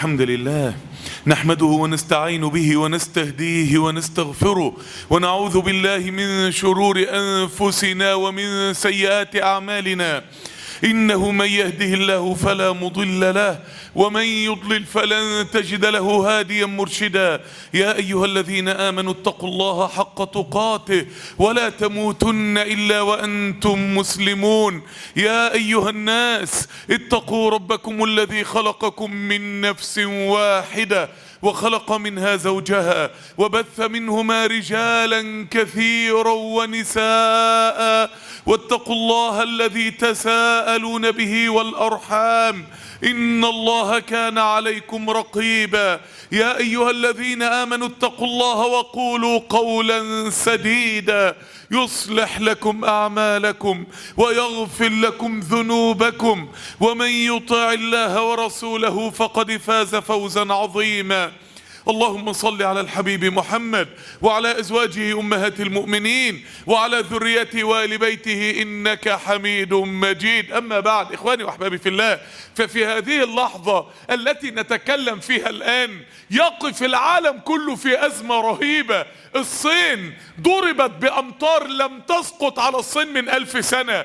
الحمد لله نحمده ونستعين به ونستهديه ونستغفره ونعوذ بالله من شرور أنفسنا ومن سيئات أعمالنا. إنه من يهده الله فلا مضل له ومن يضلل فلن تجد له هاديا مرشدا. يا أيها الذين آمنوا اتقوا الله حق تقاته ولا تموتن إلا وأنتم مسلمون. يا أيها الناس اتقوا ربكم الذي خلقكم من نفس واحدة وخلق منها زوجها وبث منهما رجالا كثيرا ونساء واتقوا الله الذي تساءلون به والأرحام إن الله كان عليكم رقيبا. يا أيها الذين آمنوا اتقوا الله وقولوا قولا سديدا يصلح لكم أعمالكم ويغفر لكم ذنوبكم ومن يطع الله ورسوله فقد فاز فوزا عظيما. اللهم صل على الحبيب محمد وعلى أزواجه أمهات المؤمنين وعلى ذريته وآل بيته إنك حميد مجيد. أما بعد، إخواني وأحبابي في الله، ففي هذه اللحظة التي نتكلم فيها الآن يقف العالم كله في أزمة رهيبة. الصين ضربت بأمطار لم تسقط على الصين من 1000 سنة.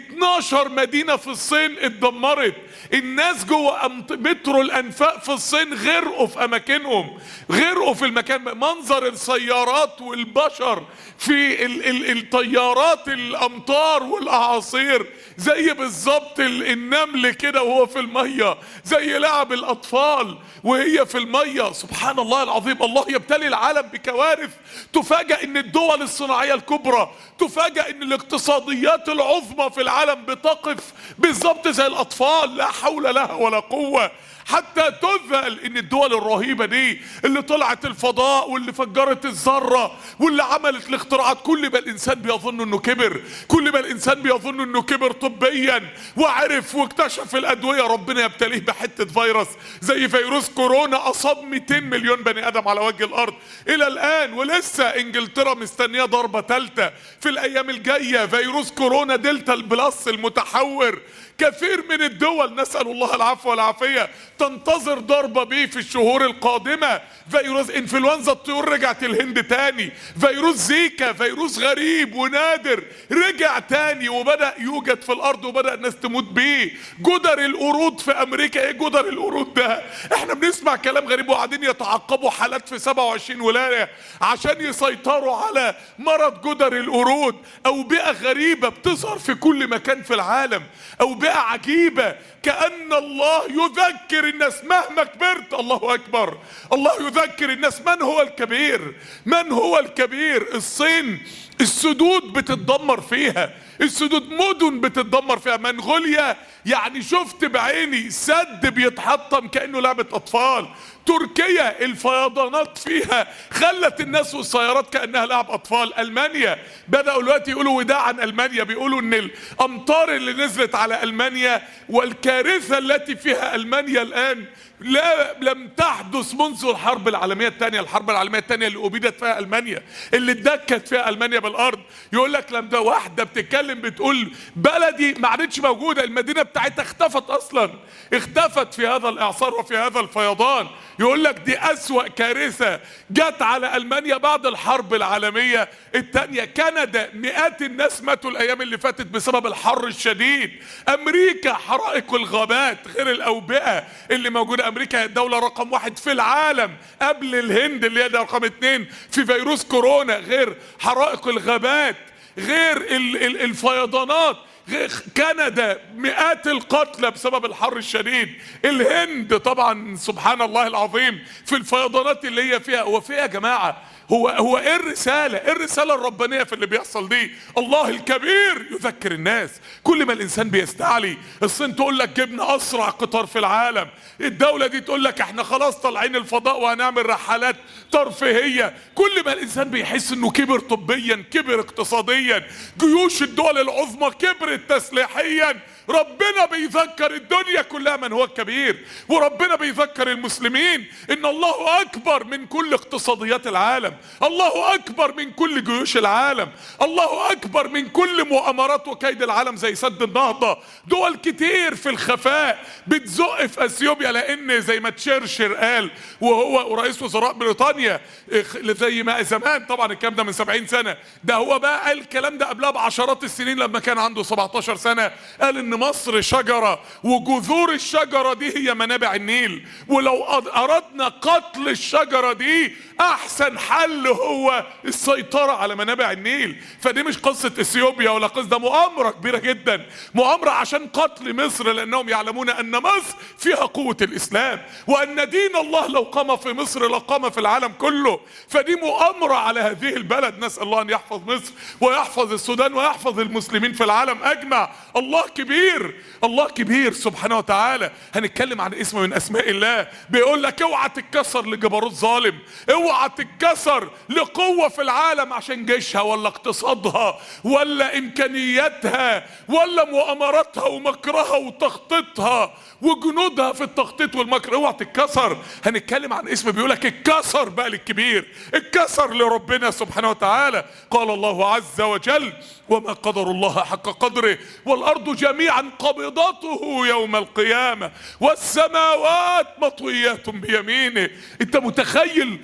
12 مدينة في الصين اتدمرت. الناس جوه مترو الأنفاق في الصين غرقوا في أماكنهم، غرقوا في المكان. منظر السيارات والبشر في الطيارات، الأمطار والأعاصير زي بالظبط النمل كده وهو في المية، زي لعب الأطفال وهي في المية. سبحان الله العظيم، الله يبتلي العالم بكوارث تفاجأ ان الدول الصناعية الكبرى، تفاجأ ان الاقتصاديات العظمى في العالم بتقف بالظبط زي الأطفال، لا حول لها ولا قوة. حتى تذهل ان الدول الرهيبة دي اللي طلعت الفضاء واللي فجرت الذرة واللي عملت الاختراعات، كل ما الانسان بيظن انه كبر، كل ما الانسان بيظن انه كبر طبيا وعرف واكتشف الادوية، ربنا يبتليه بحتة فيروس زي فيروس كورونا اصاب 200 مليون بني ادم على وجه الارض الى الان. ولسه انجلترا مستنية ضربة ثالثة في الايام الجاية، فيروس كورونا دلتا البلس المتحور. كثير من الدول نسأل الله العفو والعافية تنتظر ضربة به في الشهور القادمة. فيروس انفلونزا الطيور رجعت الهند تاني، فيروس زيكا فيروس غريب ونادر رجع تاني وبدأ يوجد في الارض وبدأ الناس تموت بيه. جدر القرود في امريكا، ايه جدر القرود ده؟ احنا بنسمع كلام غريب وقاعدين يتعقبوا حالات في 27 ولاية عشان يسيطروا على مرض جدر القرود. اوبئة غريبة بتظهر في كل مكان في العالم، اوبئة عجيبة، كأن الله يذكر الناس مهما كبرت. الله أكبر، الله يذكر الناس من هو الكبير، من هو الكبير. الصين السدود بتتدمر فيها، السدود مدن بتتدمر فيها. منغوليا يعني شفت بعيني سد بيتحطم كأنه لعبة أطفال. تركيا الفيضانات فيها خلت الناس والسيارات كأنها لعب أطفال. ألمانيا بدأوا دلوقتي يقولوا وداعا ألمانيا، بيقولوا إن الأمطار اللي نزلت على ألمانيا والكارثة التي فيها ألمانيا الآن لم تحدث منذ الحرب العالمية الثانية. الحرب العالمية الثانية اللي أبيدت فيها ألمانيا، اللي اتدكت فيها ألمانيا بالأرض. يقول لك لما واحدة بتتكلم بتقول بلدي ما عادتش موجودة، المدينة بتاعتها اختفت أصلا، اختفت في هذا الإعصار وفي هذا الفيضان. يقول لك دي أسوأ كارثة جت على ألمانيا بعد الحرب العالمية الثانية. كندا مئات الناس ماتوا الأيام اللي فاتت بسبب الحر الشديد. أمريكا حرائق الغابات غير الأوبئة اللي موجودة. أمريكا الدولة رقم 1 في العالم قبل الهند اللي هي رقم 2 في فيروس كورونا، غير حرائق الغابات، غير الفيضانات. كندا مئات القتلى بسبب الحر الشديد. الهند طبعا سبحان الله العظيم في الفيضانات اللي هي فيها. هو فيها يا جماعة، هو ايه الرسالة؟ ايه الرسالة الربانية في اللي بيحصل دي؟ الله الكبير يذكر الناس. كل ما الانسان بيستعلي، الصين تقول لك جبنا اسرع قطار في العالم، الدولة دي تقول لك احنا خلاص طالعين الفضاء وهنعمل رحلات ترفيهية. كل ما الانسان بيحس انه كبر طبيا، كبر اقتصاديا، جيوش الدول العظمى كبرت تسليحيا، ربنا بيذكر الدنيا كلها من هو الكبير، وربنا بيذكر المسلمين ان الله اكبر من كل اقتصاديات العالم، الله اكبر من كل جيوش العالم، الله اكبر من كل مؤامرات وكيد العالم زي سد النهضة. دول كتير في الخفاء بتزق في اثيوبيا، لان زي ما تشرشر قال وهو رئيس وزراء بريطانيا زي ما زمان، طبعا الكلام ده من 70 سنة، ده هو بقى قال الكلام ده قبلها بعشرات السنين لما كان عنده 17 سنة. قال ان مصر شجرة وجذور الشجرة دي هي منابع النيل، ولو اردنا قتل الشجرة دي احسن حل هو السيطرة على منابع النيل. فدي مش قصة اثيوبيا ولا قصة، ده مؤامرة كبيرة جدا، مؤامرة عشان قتل مصر، لانهم يعلمون ان مصر فيها قوة الاسلام، وان دين الله لو قام في مصر لقام في العالم كله. فدي مؤامرة على هذه البلد. نسأل الله ان يحفظ مصر ويحفظ السودان ويحفظ المسلمين في العالم اجمع. الله كبير، الله كبير سبحانه وتعالى. هنتكلم عن اسم من اسماء الله بيقول لك اوعى تتكسر لجبروت ظالم، اوعى تتكسر لقوة في العالم عشان جيشها ولا اقتصادها ولا امكانياتها ولا مؤامراتها ومكرها وتخطيطها وجنودها في التخطيط والمكر، اوعى تتكسر. هنتكلم عن اسم بيقولك اتكسر بقى للكبير، اتكسر لربنا سبحانه وتعالى. قال الله عز وجل وما قدر الله حق قدره والارض جميعا قبضته يوم القيامة والسماوات مطويات بيمينه. انت متخيل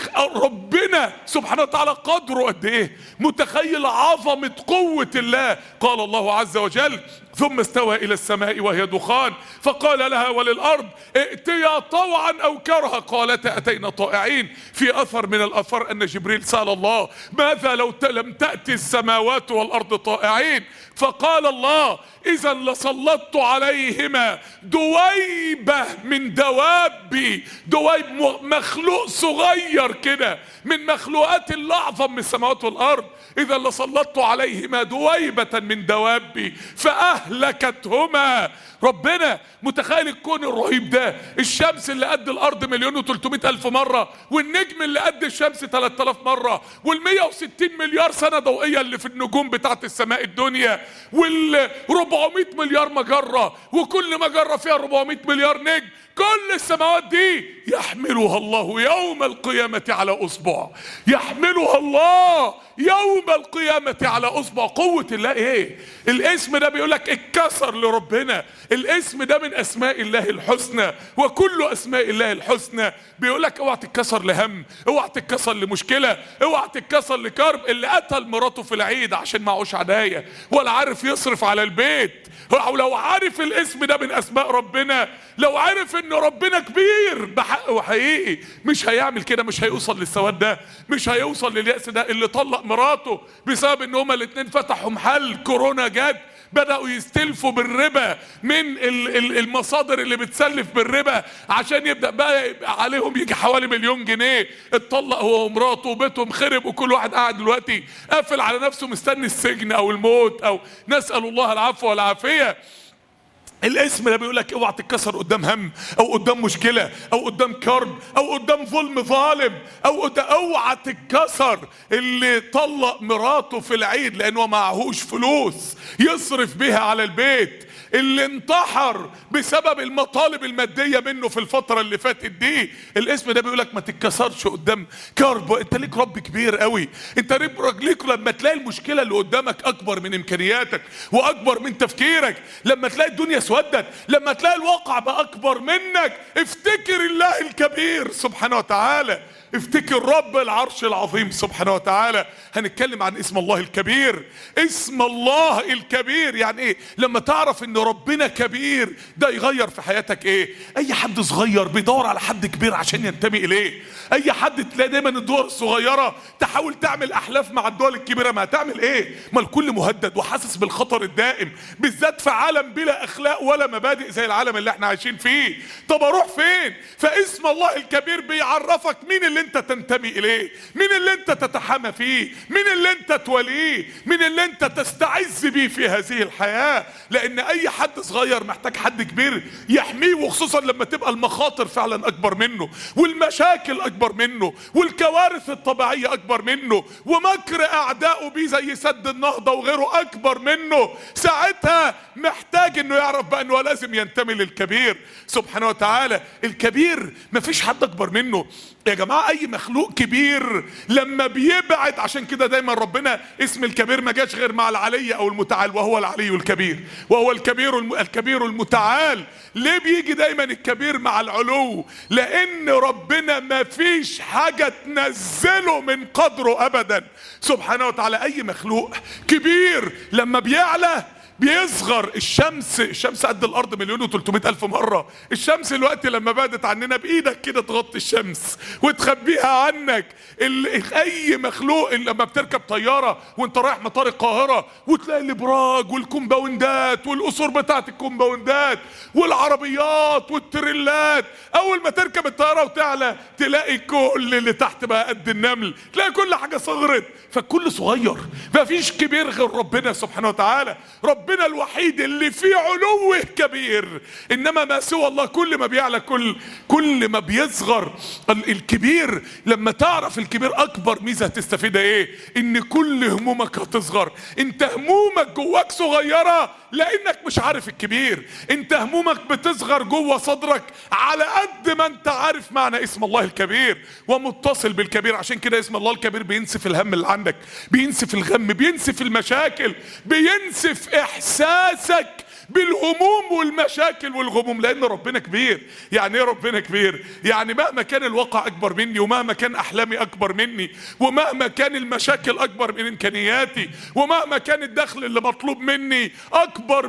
ربنا سبحانه وتعالى قدره قد ايه؟ متخيل عظمة قوة الله؟ قال الله عز وجل ثم استوى الى السماء وهي دخان فقال لها وللارض ائتيا طوعا او كرها قالتا اتينا طائعين. في اثر من الاثار ان جبريل سأل الله ماذا لو لم تأتي السماوات والارض طائعين؟ فقال الله اذا لسلطت عليهما دويبة من دوابي، دويب مخلوق صغير كده من مخلوقات الله اعظم من السماوات والارض، اذا لسلطت عليهما دويبة من دوابي فاهلكتهما. ربنا متخيل الكون الرهيب ده، الشمس اللي قد الارض 1,300,000 مرة، والنجم اللي قد الشمس 3000 مرة، وال160 مليار سنة ضوئية اللي في النجوم بتاعت السماء الدنيا، وال400 مليار مجرة، وكل مجرة فيها 400 مليار نجم. كل السماوات دي يحملها الله يوم القيامة على اصبع، يحملها الله يوم القيامة على اصبع. قوة الله ايه؟ الاسم ده بيقولك اتكسر لربنا، الاسم ده من اسماء الله الحسنى، وكل اسماء الله الحسنى. بيقولك اوعى تتكسر لهم، اوعى تتكسر لمشكلة، اوعى تتكسر لكرب. اللي قتل مراته في العيد عشان معهوش عداية ولا عارف يصرف على البيت، لو عارف الاسم ده من اسماء ربنا، لو عارف ان ربنا كبير بحق وحقيقي، مش هيعمل كده، مش هيوصل للسواد ده، مش هيوصل لليأس ده. اللي طلق مراته بسبب ان هما الاتنين فتحوا محل، كورونا جت بدأوا يستلفوا بالربا من المصادر اللي بتسلف بالربا عشان يبدأ بقى عليهم يجي حوالي 1,000,000 جنيه. اتطلق هو ومراته وبيتهم خرب، وكل واحد قاعد دلوقتي قافل على نفسه مستني السجن او الموت، او نسأل الله العفو والعافية. الاسم ده بيقولك اوعى تتكسر قدام هم او قدام مشكلة او قدام كرب او قدام ظلم ظالم او اوعى تتكسر. اللي طلق مراته في العيد لانه معهوش فلوس يصرف بيها على البيت، اللي انتحر بسبب المطالب المادية منه في الفترة اللي فاتت دي، الاسم ده بيقولك ما تتكسرش قدام كرب. انت ليك رب كبير قوي، انت ليك لما تلاقي المشكلة اللي قدامك اكبر من امكانياتك واكبر من تفكيرك، لما تلاقي الدنيا سودت، لما تلاقي الواقع بقى اكبر منك، افتكر الله الكبير سبحانه وتعالى، افتكر رب العرش العظيم سبحانه وتعالى. هنتكلم عن اسم الله الكبير. اسم الله الكبير يعني ايه؟ لما تعرف ان ربنا كبير ده يغير في حياتك ايه؟ اي حد صغير بيدور على حد كبير عشان ينتمي اليه. اي حد تلاقي دايما الدول الصغيرة تحاول تعمل احلاف مع الدول الكبيرة، ما هتعمل ايه؟ ما الكل مهدد وحاسس بالخطر الدائم، بالذات في عالم بلا اخلاق ولا مبادئ زي العالم اللي احنا عايشين فيه. طب اروح فين؟ فاسم الله الكبير بيعرفك مين اللي انت تنتمي اليه، مين اللي انت تتحامى فيه، مين اللي انت توليه، مين اللي انت تستعز بيه في هذه الحياة. لان اي اي حد صغير محتاج حد كبير يحميه، وخصوصا لما تبقى المخاطر فعلا اكبر منه، والمشاكل اكبر منه، والكوارث الطبيعية اكبر منه، ومكر اعدائه بيه زي سد النهضة وغيره اكبر منه. ساعتها محتاج انه يعرف بقى انه لازم ينتمي للكبير سبحانه وتعالى. الكبير مفيش حد اكبر منه يا جماعة. اي مخلوق كبير لما بيبعد، عشان كده دايما ربنا اسم الكبير ما جاش غير مع العلي او المتعال، وهو العلي الكبير، وهو الكبير المتعال. ليه بيجي دايما الكبير مع العلو؟ لان ربنا ما فيش حاجة تنزله من قدره ابدا سبحانه وتعالى. اي مخلوق كبير لما بيعلى بيصغر. الشمس قد الارض 1,300,000 مرة. الشمس الوقت لما بعدت عننا بايدك كده تغطي الشمس وتخبيها عنك. اي مخلوق لما بتركب طيارة وانت رايح مطار القاهرة وتلاقي الابراج والكومباوندات والقصور بتاعت الكومباوندات والعربيات والتريلات، اول ما تركب الطيارة وتعلى تلاقي كل اللي تحت بقى قد النمل، تلاقي كل حاجة صغرت، فالكل صغير. مفيش كبير غير ربنا سبحانه وتعالى. ربنا الوحيد اللي فيه علوه كبير، انما ما سوى الله كل ما بيعلى كل ما بيصغر. الكبير لما تعرف الكبير اكبر ميزة هتستفيدها ايه؟ ان كل همومك هتصغر. انت همومك جواك صغيرة لانك مش عارف الكبير. انت همومك بتصغر جوا صدرك على قد ما انت عارف معنى اسم الله الكبير ومتصل بالكبير. عشان كده اسم الله الكبير بينسف الهم اللي عندك، بينسف الغم، بينسف المشاكل، بينسف احساسك بالهموم والمشاكل والغموم، لان ربنا كبير. يعني ايه ربنا كبير؟ يعني مهما كان الواقع اكبر مني، ومهما كان احلامي اكبر مني، ومهما كان المشاكل اكبر من امكانياتي، ومهما كان الدخل اللي مطلوب مني اكبر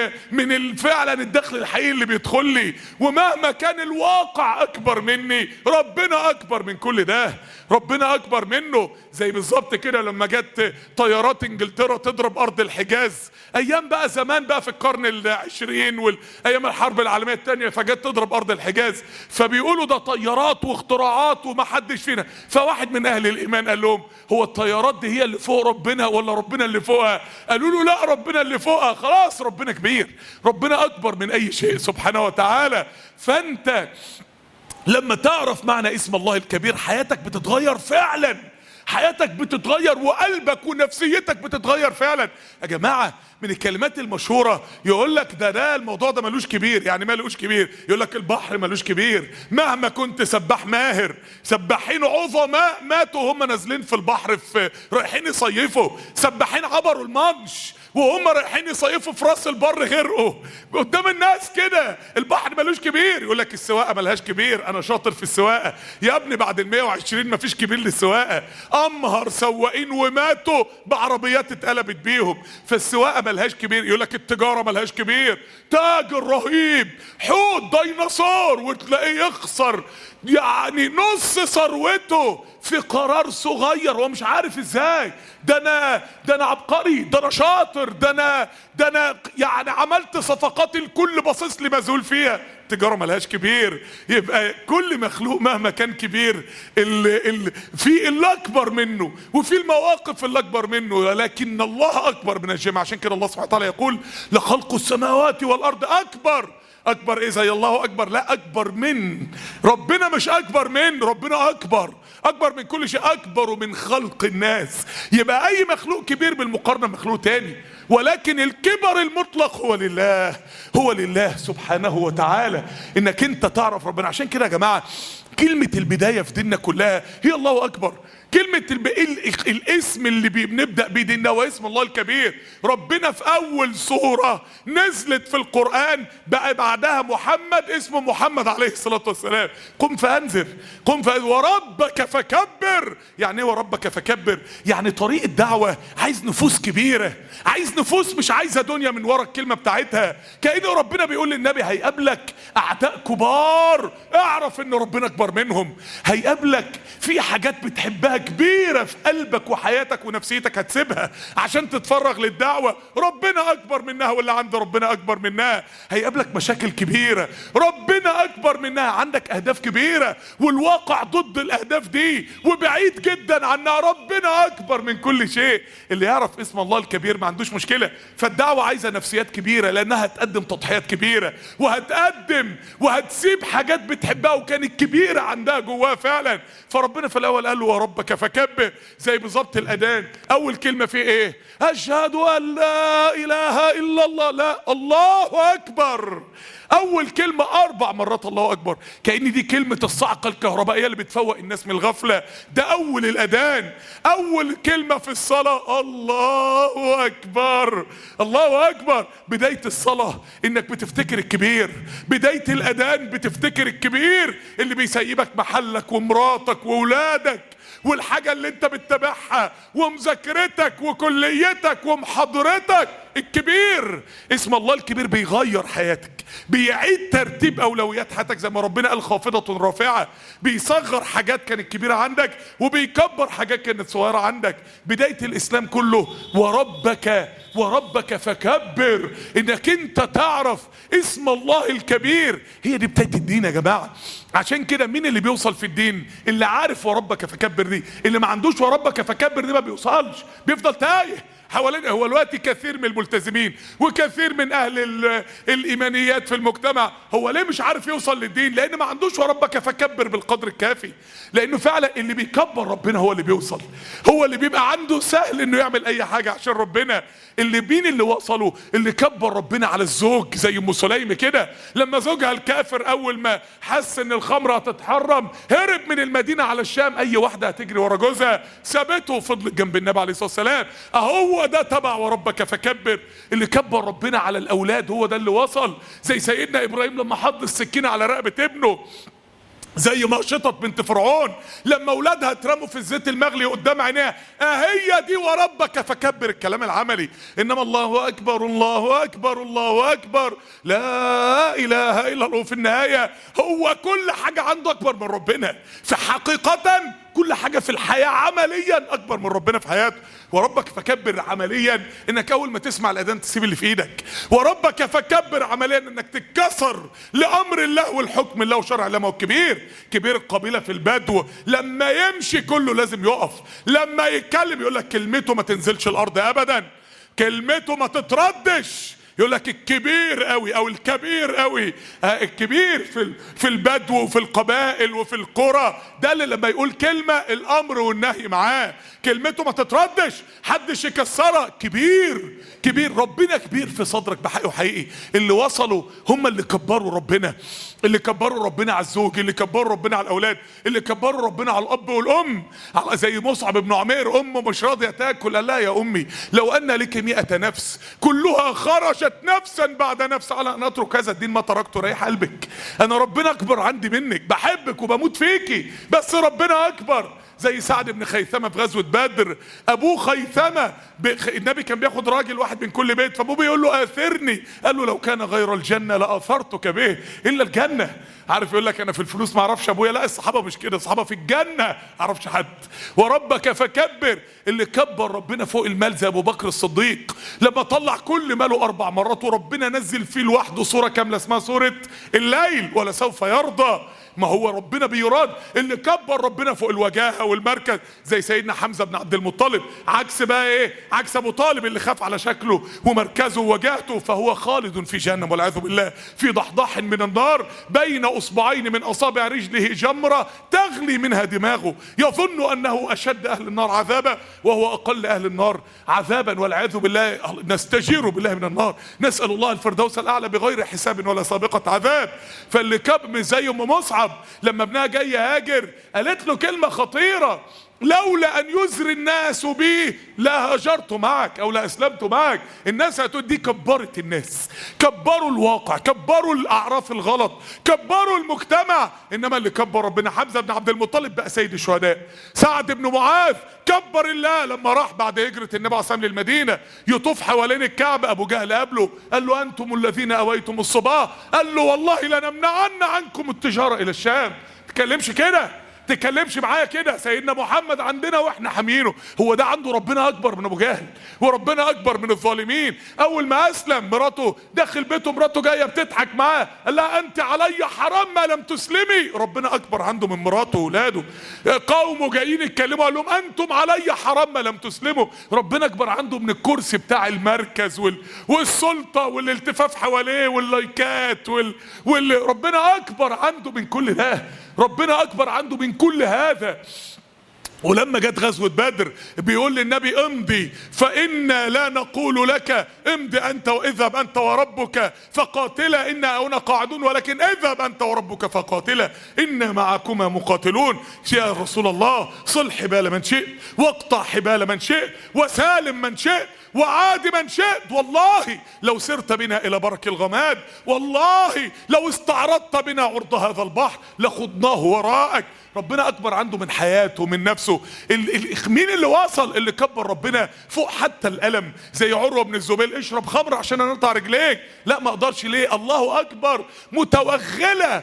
من فعلا الدخل الحقيقي اللي بيدخل لي، ومهما كان الواقع اكبر مني، ربنا اكبر من كل ده. ربنا اكبر منه. زي بالظبط كده لما جت طيارات انجلترا تضرب ارض الحجاز، ايام بقى زمان بقى في القرن العشرين وايام الحرب العالميه الثانيه، فجت تضرب ارض الحجاز، فبيقولوا ده طيارات واختراعات وما حدش فينا. فواحد من اهل الايمان قال لهم هو الطيارات دي هي اللي فوق ربنا ولا ربنا اللي فوقها؟ قالوا له لا، ربنا اللي فوقها. خلاص ربنا كبير، ربنا اكبر من اي شيء سبحانه وتعالى. فانت لما تعرف معنى اسم الله الكبير حياتك بتتغير فعلا، حياتك بتتغير وقلبك ونفسيتك بتتغير فعلا. يا جماعة من الكلمات المشهورة يقول لك ده الموضوع ده ملوش كبير. يعني ملوش كبير؟ يقول لك البحر ملوش كبير. مهما كنت سباح ماهر، سباحين عظماء ماتوا هم نازلين في البحر رايحين يصيفوا، سباحين عبروا المانش وهم رايحين يصيفوا في راس البر غرقوا قدام الناس كده. البحر ملوش كبير. يقول لك السواقه ملهاش كبير، انا شاطر في السواقه. يا ابني بعد ال 120 مفيش كبير للسواقه. امهر سواقين وماتوا بعربيات اتقلبت بيهم، فالسواقه ملهاش كبير. يقول لك التجاره ملهاش كبير. تاجر رهيب، حوت ديناصور، وتلاقيه يخسر يعني نص ثروته في قرار صغير هو مش عارف ازاي. ده انا عبقري، ده انا شاطر، ده انا يعني عملت صفقات الكل باصص لي مذهول فيها. التجاره ملهاش كبير. يبقى كل مخلوق مهما كان كبير في اللي اكبر منه وفي المواقف اللي اكبر منه، ولكن الله اكبر من الجميع. عشان كده الله سبحانه وتعالى يقول لخلق السماوات والارض اكبر. اكبر ايه زي الله اكبر؟ لا، اكبر من ربنا. مش اكبر من ربنا، اكبر من كل شيء، اكبر من خلق الناس. يبقى اي مخلوق كبير بالمقارنة مخلوق تاني، ولكن الكبر المطلق هو لله سبحانه وتعالى. انك انت تعرف ربنا. عشان كده يا جماعة كلمة البداية في ديننا كلها هي الله اكبر. كلمة الاسم اللي بنبدأ بيه ديننا هو اسم الله الكبير. ربنا في اول سورة نزلت في القرآن بقى بعدها محمد، اسمه محمد عليه الصلاة والسلام. قم فانذر وربك فكبر. يعني ايه وربك فكبر؟ يعني طريق الدعوة عايز نفوس كبيرة، عايز نفوس مش عايزة دنيا من ورا الكلمة بتاعتها. كأنه ربنا بيقول للنبي هيقابلك اعداء كبار، اعرف ان ربنا اكبر اكبر منهم. هيقابلك في حاجات بتحبها كبيرة في قلبك وحياتك ونفسيتك هتسيبها عشان تتفرغ للدعوة، ربنا اكبر منها واللي عند ربنا اكبر منها. هيقابلك مشاكل كبيرة ربنا اكبر منها، عندك اهداف كبيرة والواقع ضد الاهداف دي وبعيد جدا عنها، ربنا اكبر من كل شيء. اللي يعرف اسم الله الكبير ما عندوش مشكلة. فالدعوة عايزة نفسيات كبيرة لانها هتقدم تضحيات كبيرة، وهتقدم وهتسيب حاجات بتحبها وكانت كبيرة عندها جواها فعلا. فربنا في الاول قال له وربك فكبر، زي بالظبط الاذان اول كلمة فيه ايه؟ اشهد ان لا اله الا الله، لا الله اكبر. اول كلمة 4 مرات الله اكبر، كأن دي كلمة الصعقة الكهربائية اللي بتفوق الناس من الغفلة. ده اول الاذان، اول كلمة في الصلاة الله اكبر. الله اكبر بداية الصلاة انك بتفتكر الكبير، بداية الاذان بتفتكر الكبير اللي بيسيبك محلك ومراتك واولادك والحاجة اللي انت بتتابعها ومذاكرتك وكليتك ومحاضرتك. الكبير اسم الله الكبير بيغير حياتك، بيعيد ترتيب اولويات حياتك زي ما ربنا قال خافضة رافعة. بيصغر حاجات كانت كبيرة عندك وبيكبر حاجات كانت صغيرة عندك. بداية الاسلام كله وربك فكبر، انك انت تعرف اسم الله الكبير. هي دي بداية الدين يا جماعة. عشان كده مين اللي بيوصل في الدين؟ اللي عارف وربك فكبر دي. اللي ما عندوش وربك فكبر دي ما بيوصلش، بيفضل تايه حوالين. هو دلوقتي كثير من الملتزمين وكثير من اهل الايمانيات في المجتمع، هو ليه مش عارف يوصل للدين؟ لان ما عندوش وربك فكبر بالقدر الكافي. لانه فعلا اللي بيكبر ربنا هو اللي بيوصل، هو اللي بيبقى عنده سهل انه يعمل اي حاجة عشان ربنا. مين اللي وصلوا؟ اللي كبر ربنا على الزوج، زي ام سليم كده لما زوجها الكافر اول ما حس ان الخمره هتتحرم هرب من المدينه على الشام. اي واحده هتجري ورا جوزها سابته وفضلت جنب النبي عليه الصلاه والسلام. هو ده تبع وربك فكبر. اللي كبر ربنا على الاولاد هو ده اللي وصل. زي سيدنا ابراهيم لما حط السكينه على رقبه ابنه، زي ما شطت بنت فرعون لما اولادها اترموا في الزيت المغلي قدام عينيها. هي دي وربك فكبر، الكلام العملي. انما الله اكبر الله اكبر الله اكبر لا اله الا الله. في النهايه هو كل حاجه عنده اكبر من ربنا. فحقيقه كل حاجة في الحياة عمليا أكبر من ربنا في حياته. وربك فكبر عمليا إنك أول ما تسمع الأذان تسيب اللي في إيدك. وربك فكبر عمليا إنك تتكسر لأمر الله والحكم الله وشرع الله. ما هو كبير القبيلة في البدو لما يمشي كله لازم يقف، لما يتكلم يقول لك كلمته ما تنزلش الأرض أبدا، كلمته ما تتردش. يقول لك الكبير قوي او الكبير قوي. الكبير في البدو وفي القبائل وفي القرى، ده اللي لما يقول كلمة الامر والنهي معاه، كلمته ما تتردش، حدش يكسرها. كبير ربنا كبير في صدرك بحقه حقيقي. اللي وصلوا هم اللي كبروا ربنا، اللي كبروا ربنا على الزوج، اللي كبروا ربنا على الاولاد، اللي كبروا ربنا على الاب والام. زي مصعب بن عمير، امه مش راضيه تاكل، قال لا يا امي لو ان لك 100 نفس كلها خرجت نفسا بعد نفس على ان اترك هذا الدين ما تركته. ريح قلبك، انا ربنا اكبر عندي منك، بحبك وبموت فيكي بس ربنا اكبر. زي سعد بن خيثمة في غزوة بدر، ابوه خيثمة النبي كان بياخد راجل واحد من كل بيت، فابوه بيقول له اثرني، قال له لو كان غير الجنة لاثرتك به الا الجنة. عارف يقول لك انا في الفلوس ما اعرفش ابويا، لا الصحابة مش كده، الصحابة في الجنة ما اعرفش حد. وربك فكبر، اللي كبر ربنا فوق المال زي ابو بكر الصديق لما طلع كل ماله 4 مرات وربنا نزل فيه لوحده سورة كاملة اسمها سورة الليل ولا سوف يرضى. ما هو ربنا بيراد. اللي كبر ربنا فوق الوجاهة والمركز زي سيدنا حمزة بن عبد المطلب، عكس بقى ايه؟ عكس ابو طالب اللي خاف على شكله ومركزه ووجاهته، فهو خالد في جهنم والعياذ بالله في ضحضاح من النار بين اصبعين من اصابع رجله جمرة تغلي منها دماغه، يظن انه اشد اهل النار عذابا وهو اقل اهل النار عذابا والعياذ بالله. نستجير بالله من النار، نسأل الله الفردوس الاعلى بغير حساب ولا سابقة عذاب. فاللي كب زي ام مصعب لما ابنها جاي هاجر قالت له كلمة خطيرة، المغيرة لولا ان يزري الناس بي لا هاجرت معك او لا اسلمت معك. الناس هتقول دي كبرت الناس، كبروا الواقع، كبروا الاعراف الغلط، كبروا المجتمع. انما اللي كبر ربنا، حمزة بن عبد المطلب بقى سيد الشهداء. سعد بن معاذ كبر الله لما راح بعد هجرة النبي عليه الصلاة والسلام للمدينة يطوف حوالين الكعبة. ابو جهل قابله قال له انتم الذين اويتم الصباح، قال له والله لنمنعن عنكم التجارة الى الشام. تكلمش كده، تكلمش معايا كده. سيدنا محمد عندنا واحنا حاميينه. هو ده عنده ربنا اكبر من ابو جهل وربنا اكبر من الظالمين. اول ما اسلم مراته داخل بيته، مراته جايه بتضحك معاه، قال لها انت علي حرام ما لم تسلمي. ربنا اكبر عنده من مراته واولاده. قومه جايين يتكلموا قال لهم انتم علي حرام ما لم تسلموا. ربنا اكبر عنده من الكرسي بتاع المركز والسلطه والالتفاف حواليه واللايكات ربنا اكبر عنده من كل ده. ربنا اكبر عنده من كل هذا. ولما جت غزوة بدر بيقول للنبي امضي فإنا لا نقول لك امضي انت واذهب انت وربك فقاتلا انا هنا قاعدون، ولكن اذهب انت وربك فقاتلا انا معكما مقاتلون. يا رسول الله صل حبال من شئت واقطع حبال من شئت وسالم من شئت وعاد من شئت. والله لو سرت بنا الى برك الغماد، والله لو استعرضت بنا عرض هذا البحر لخضناه وراءك. ربنا اكبر عنده من حياته ومن نفسه. مين اللي وصل؟ اللي كبر ربنا فوق حتى الالم. زي عروة بن الزبير اشرب خمر عشان انقطع رجليك، لا ما اقدرش. ليه؟ الله اكبر. متوغلة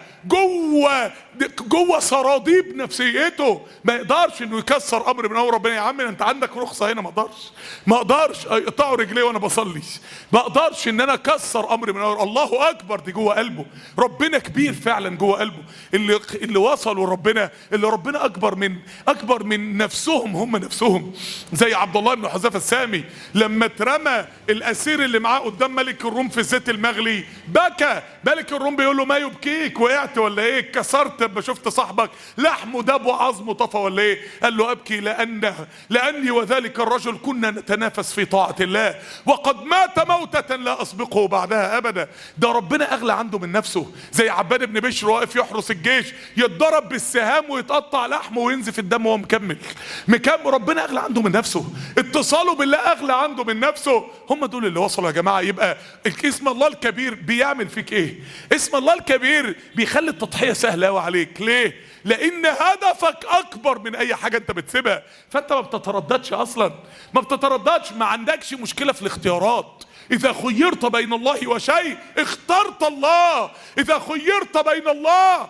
جوه سراديب نفسيته، ما يقدرش انه يكسر امر من امر ربنا. يا عم انت عندك رخصة هنا، ما اقدرش اقطعوا رجلي وانا بصلي، ما اقدرش ان انا اكسر امر من امر. الله اكبر دي جوه قلبه. ربنا كبير فعلا جوه قلبه. اللي وصلوا ربنا، اللي ربنا اكبر من نفسهم هم نفسهم. زي عبد الله بن حذافة السامي لما اترمى الاسير اللي معاه قدام ملك الروم في الزيت المغلي بكى. ملك الروم بيقول له ما يبكيك، وقعت ولا ايه؟ اتكسرت لما شفت صاحبك لحمه داب وعظمه طفى ولا ايه؟ قال له ابكي لاني وذلك الرجل كنا نتنافس في طاعة الله وقد مات موتة لا اسبقه بعدها ابدا. ده ربنا اغلى عنده من نفسه. زي عباد بن بشر واقف يحرس الجيش يتضرب بالسهام ويتقطع لحمه وينزف الدم وهو مكمل. ربنا اغلى عنده من نفسه. اتصاله بالله اغلى عنده من نفسه. هم دول اللي وصلوا يا جماعه. يبقى اسم الله الكبير بيعمل فيك ايه؟ اسم الله الكبير بيخلي التضحيه سهله قوي عليك. ليه؟ لان هدفك اكبر من اي حاجه انت بتسيبها. فانت ما بتترددش اصلا، ما بتترددش، ما عندكش مشكله في الاختيارات. إذا خيرت بين الله وشيء اخترت الله. إذا خيرت بين الله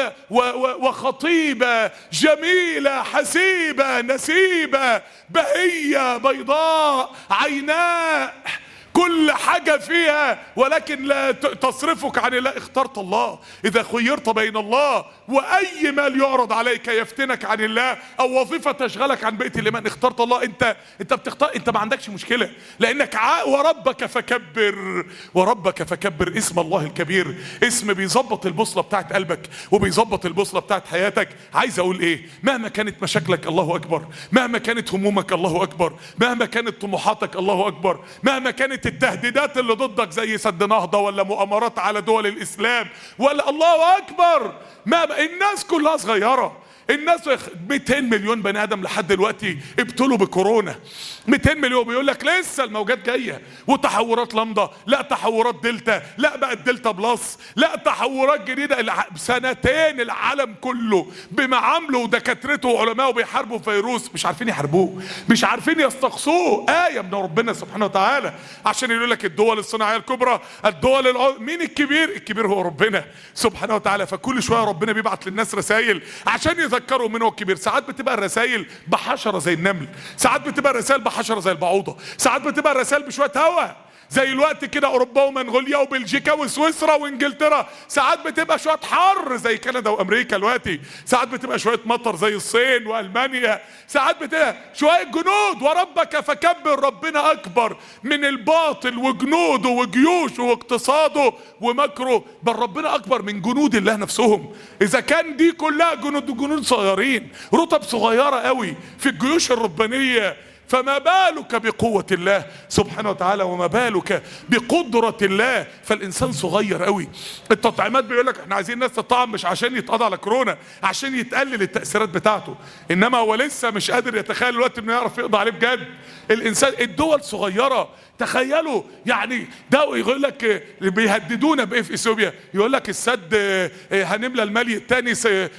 وخطيبة جميلة حسيبة نسيبة بهية بيضاء عيناء، كل حاجة فيها ولكن لا تصرفك عن الله، اخترت الله. إذا خيرت بين الله وأي مال يعرض عليك يفتنك عن الله أو وظيفة تشغلك عن بيت الإيمان، اخترت الله. أنت بتختار، أنت ما عندكش مشكلة لأنك وربك فكبر. وربك فكبر. اسم الله الكبير اسم بيظبط البوصلة بتاعت قلبك وبيظبط البوصلة بتاعت حياتك. عايز أقول إيه؟ مهما كانت مشاكلك الله أكبر، مهما كانت همومك الله أكبر، مهما كانت طموحاتك الله أكبر، مهما كانت التهديدات اللي ضدك زي سد نهضة ولا مؤامرات على دول الإسلام ولا، الله أكبر. الناس كلها صغيرة. الناس 200 مليون بني ادم لحد دلوقتي ابتلوا بكورونا. 200 مليون. بيقول لك لسه الموجات جايه وتحورات لامدا، لا تحورات دلتا، لا بقت دلتا بلس، لا تحورات جديده. سنتين العالم كله بمعامله ودكاترته وعلمائه بيحاربوا فيروس مش عارفين يحاربوه، مش عارفين يستقصوه. آية من ربنا سبحانه وتعالى عشان يقول لك الدول الصناعيه الكبرى، الدول مين الكبير؟ الكبير هو ربنا سبحانه وتعالى. فكل شويه ربنا بيبعت للناس رسائل عشان يذكروا من هو الكبير. ساعات بتبقى الرسائل بحشرة زي النمل، ساعات بتبقى الرسائل بحشرة زي البعوضة، ساعات بتبقى الرسائل بشوية هوا زي الوقت كده اوروبا ومنغوليا وبلجيكا وسويسرا وانجلترا، ساعات بتبقى شوية حر زي كندا وامريكا دلوقتي، ساعات بتبقى شوية مطر زي الصين والمانيا، ساعات بتبقى شوية جنود. وربك فكبر. ربنا اكبر من الباطل وجنوده وجيوشه واقتصاده ومكره. بل ربنا اكبر من جنود الله نفسهم. اذا كان دي كلها جنود صغيرين، رتب صغيرة قوي في الجيوش الربانية، فما بالك بقوة الله سبحانه وتعالى، وما بالك بقدرة الله. فالإنسان صغير قوي. التطعيمات بيقول لك احنا عايزين الناس تطعم مش عشان يتقضى على كورونا، عشان يتقلل التأثيرات بتاعته، إنما هو لسه مش قادر يتخيل الوقت إنه يعرف يقضي عليه بجد. الإنسان، الدول صغيرة. تخيلوا يعني ده يقول لك بيهددونا بايه في اثيوبيا، يقول لك السد هنملى المالي الثاني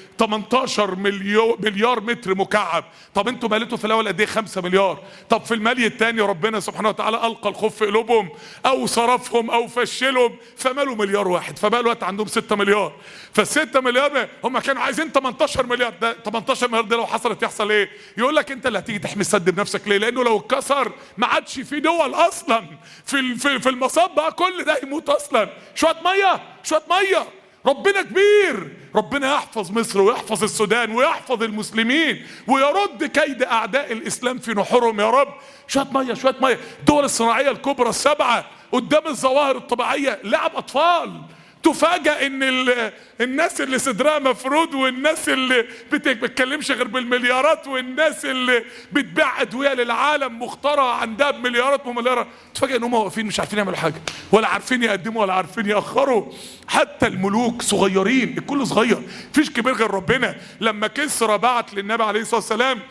18 مليار متر مكعب. طب انتوا مالتوا في الاول قد ايه؟ 5 مليار. طب في المالي الثاني ربنا سبحانه وتعالى القى الخوف في قلوبهم او صرفهم او فشلهم فمالوا مليار واحد، فبقى الوقت عندهم 6 مليار. فال6 مليار هم كانوا عايزين 18 مليار. ده 18 مليار ده لو حصلت يحصل ايه؟ يقول لك انت اللي هتيجي تحمي السد بنفسك. ليه؟ لانه لو اتكسر ما عادش في دول اصلا في المصاب بقى، كل ده يموت اصلا. شويه ميه شويه ميه. ربنا كبير. ربنا يحفظ مصر ويحفظ السودان ويحفظ المسلمين ويرد كيد اعداء الاسلام في نحورهم يا رب. شويه ميه شويه ميه. الدول الصناعيه الكبرى السبعه قدام الظواهر الطبيعيه لعب اطفال. تفاجأ ان الناس اللي صدرها مفرود، والناس اللي بتتكلمش غير بالمليارات، والناس اللي بتبيع ادويه للعالم مخترعه عندها بمليارات ومليارات، تفاجأ ان هم واقفين مش عارفين يعملوا حاجه، ولا عارفين يقدموا ولا عارفين ياخروا. حتى الملوك صغيرين، الكل صغير، مفيش كبير غير ربنا. لما كسرى بعت للنبي عليه الصلاه والسلام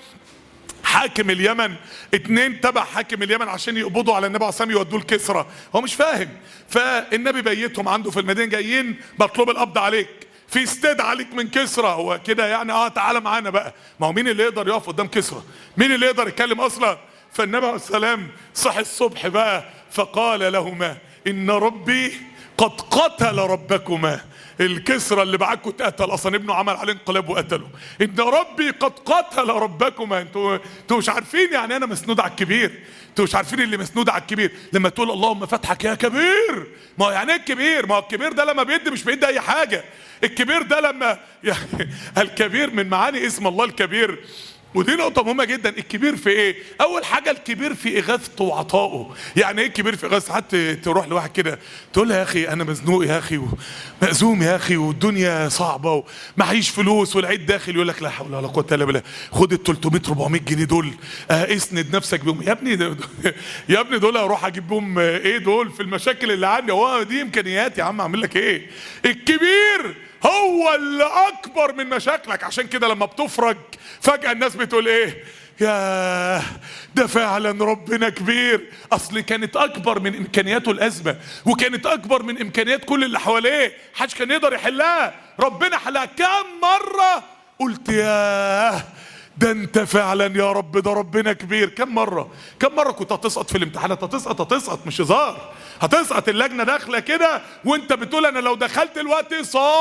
حاكم اليمن، 2 تبع حاكم اليمن عشان يقبضوا على النبي عليه الصلاه والسلام يودوه الكسرى، هو مش فاهم. فالنبي بيتهم عنده في المدينه، جايين مطلوب القبض عليك، في استدعاء عليك من كسرى. هو كده يعني تعالى معانا بقى. ما هو مين اللي يقدر يقف قدام كسرى؟ مين اللي يقدر يتكلم اصلا؟ فالنبي عليه السلام صحي الصبح بقى فقال لهما ان ربي قد قتل ربكما. الكسرى اللي بعتكم اتقتل اصلا، ابنه عمل عليه انقلاب وقتله. ان ربي قد قتل ربكما. انتوا مش عارفين يعني انا مسنود على الكبير. انتوا مش عارفين اللي مسنود على الكبير. لما تقول اللهم فتحك يا كبير، ما هو يعني ايه الكبير؟ ما هو الكبير ده لما بيدي مش بيدي اي حاجه. الكبير ده لما يعني الكبير من معاني اسم الله الكبير. ودي نقطة مهمة جدا. الكبير في ايه؟ أول حاجة الكبير في إغاثته وعطائه. يعني ايه الكبير في إغاثته؟ حتى تروح لواحد كده تقول له يا أخي أنا مزنوق يا أخي ومأزوم يا أخي والدنيا صعبة ومعيش فلوس والعيد داخل، يقول لك لا حول ولا قوة إلا بالله، خد ال 300 400 جنيه دول اسند نفسك بيهم. يا ابني يا ابني دول أروح أجيب بهم إيه دول في المشاكل اللي عندي؟ هو دي إمكانيات يا عم، أعمل لك إيه؟ الكبير هو اللي اكبر من مشاكلك. عشان كده لما بتفرج فجأة الناس بتقول ايه؟ يا ده فعلا ربنا كبير. اصل كانت اكبر من امكانياته الازمه، وكانت اكبر من امكانيات كل اللي حواليه، محدش كان يقدر يحلها. ربنا حلها. كم مره قلت ياه ده انت فعلا يا رب، ده ربنا كبير. كم مره كنت هتسقط في الامتحانات، هتسقط مش هزار، هتسقط. اللجنه داخله كده وانت بتقول انا لو دخلت الوقت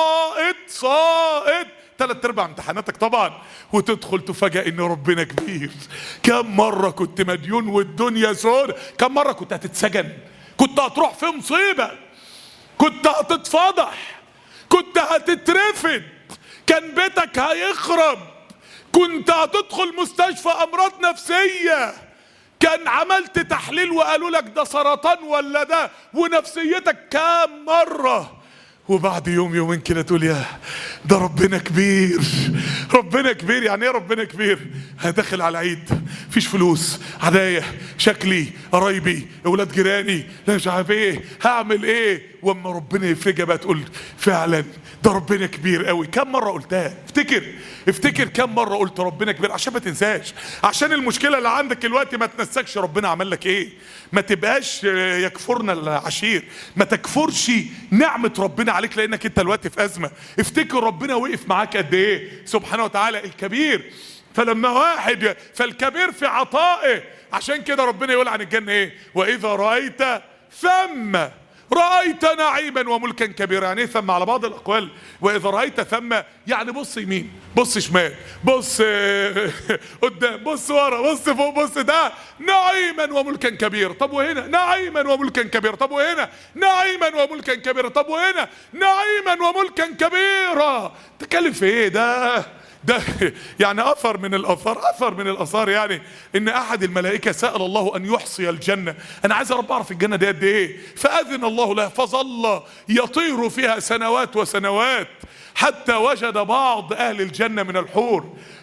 ساقط 3/4 امتحاناتك طبعا، وتدخل تفاجئ ان ربنا كبير. كم مره كنت مديون والدنيا سود، كم مره كنت هتتسجن، كنت هتروح في مصيبه، كنت هتتفضح، كنت هتترفد، كان بيتك هيخرب، كنت هتدخل مستشفى امراض نفسيه، كان عملت تحليل وقالوا لك ده سرطان ولا ده، ونفسيتك كام مره. وبعد يوم يومين كده تقول يا ده ربنا كبير. ربنا كبير. يعني ايه ربنا كبير؟ هدخل على عيد مفيش فلوس، عدايا، شكلي، قرايبي، اولاد جيراني، لا مش عارف ايه، هعمل ايه؟ واما ربنا يفرجها بقى تقول فعلا ده ربنا كبير قوي. كم مره قلتها؟ افتكر كم مره قلت ربنا كبير عشان ما تنساش، عشان المشكله اللي عندك دلوقتي ما تنسكش ربنا عمل لك ايه. ما تبقاش يكفرنا العشير، ما تكفرش نعمه ربنا عليك لانك انت دلوقتي في ازمه. افتكر ربنا وقف معاك قد ايه سبحانه وتعالى. الكبير. فلما واحد فالكبير في عطائه. عشان كده ربنا يقول عن الجنه ايه؟ واذا رايت ثم رأيت نعيما وملكا كبيرا. يعني ايه ثم؟ على بعض الاقوال واذا رأيت ثم يعني بص يمين، بص شمال، بص قدام، بص ورا، بص فوق، بص ده نعيما وملكا كبيرا. طب وهنا نعيما وملكا كبيرا. طب وهنا نعيما وملكا كبيرا. طب وهنا نعيما وملكا كبيرا. تتكلم في ايه؟ ده يعني اثر من الاثار يعني ان احد الملائكه سال الله ان يحصي الجنه. انا عايز يا رب اعرف الجنه دي قد ايه. فاذن الله له فظل يطير فيها سنوات وسنوات حتى وجد بعض اهل الجنه من الحور.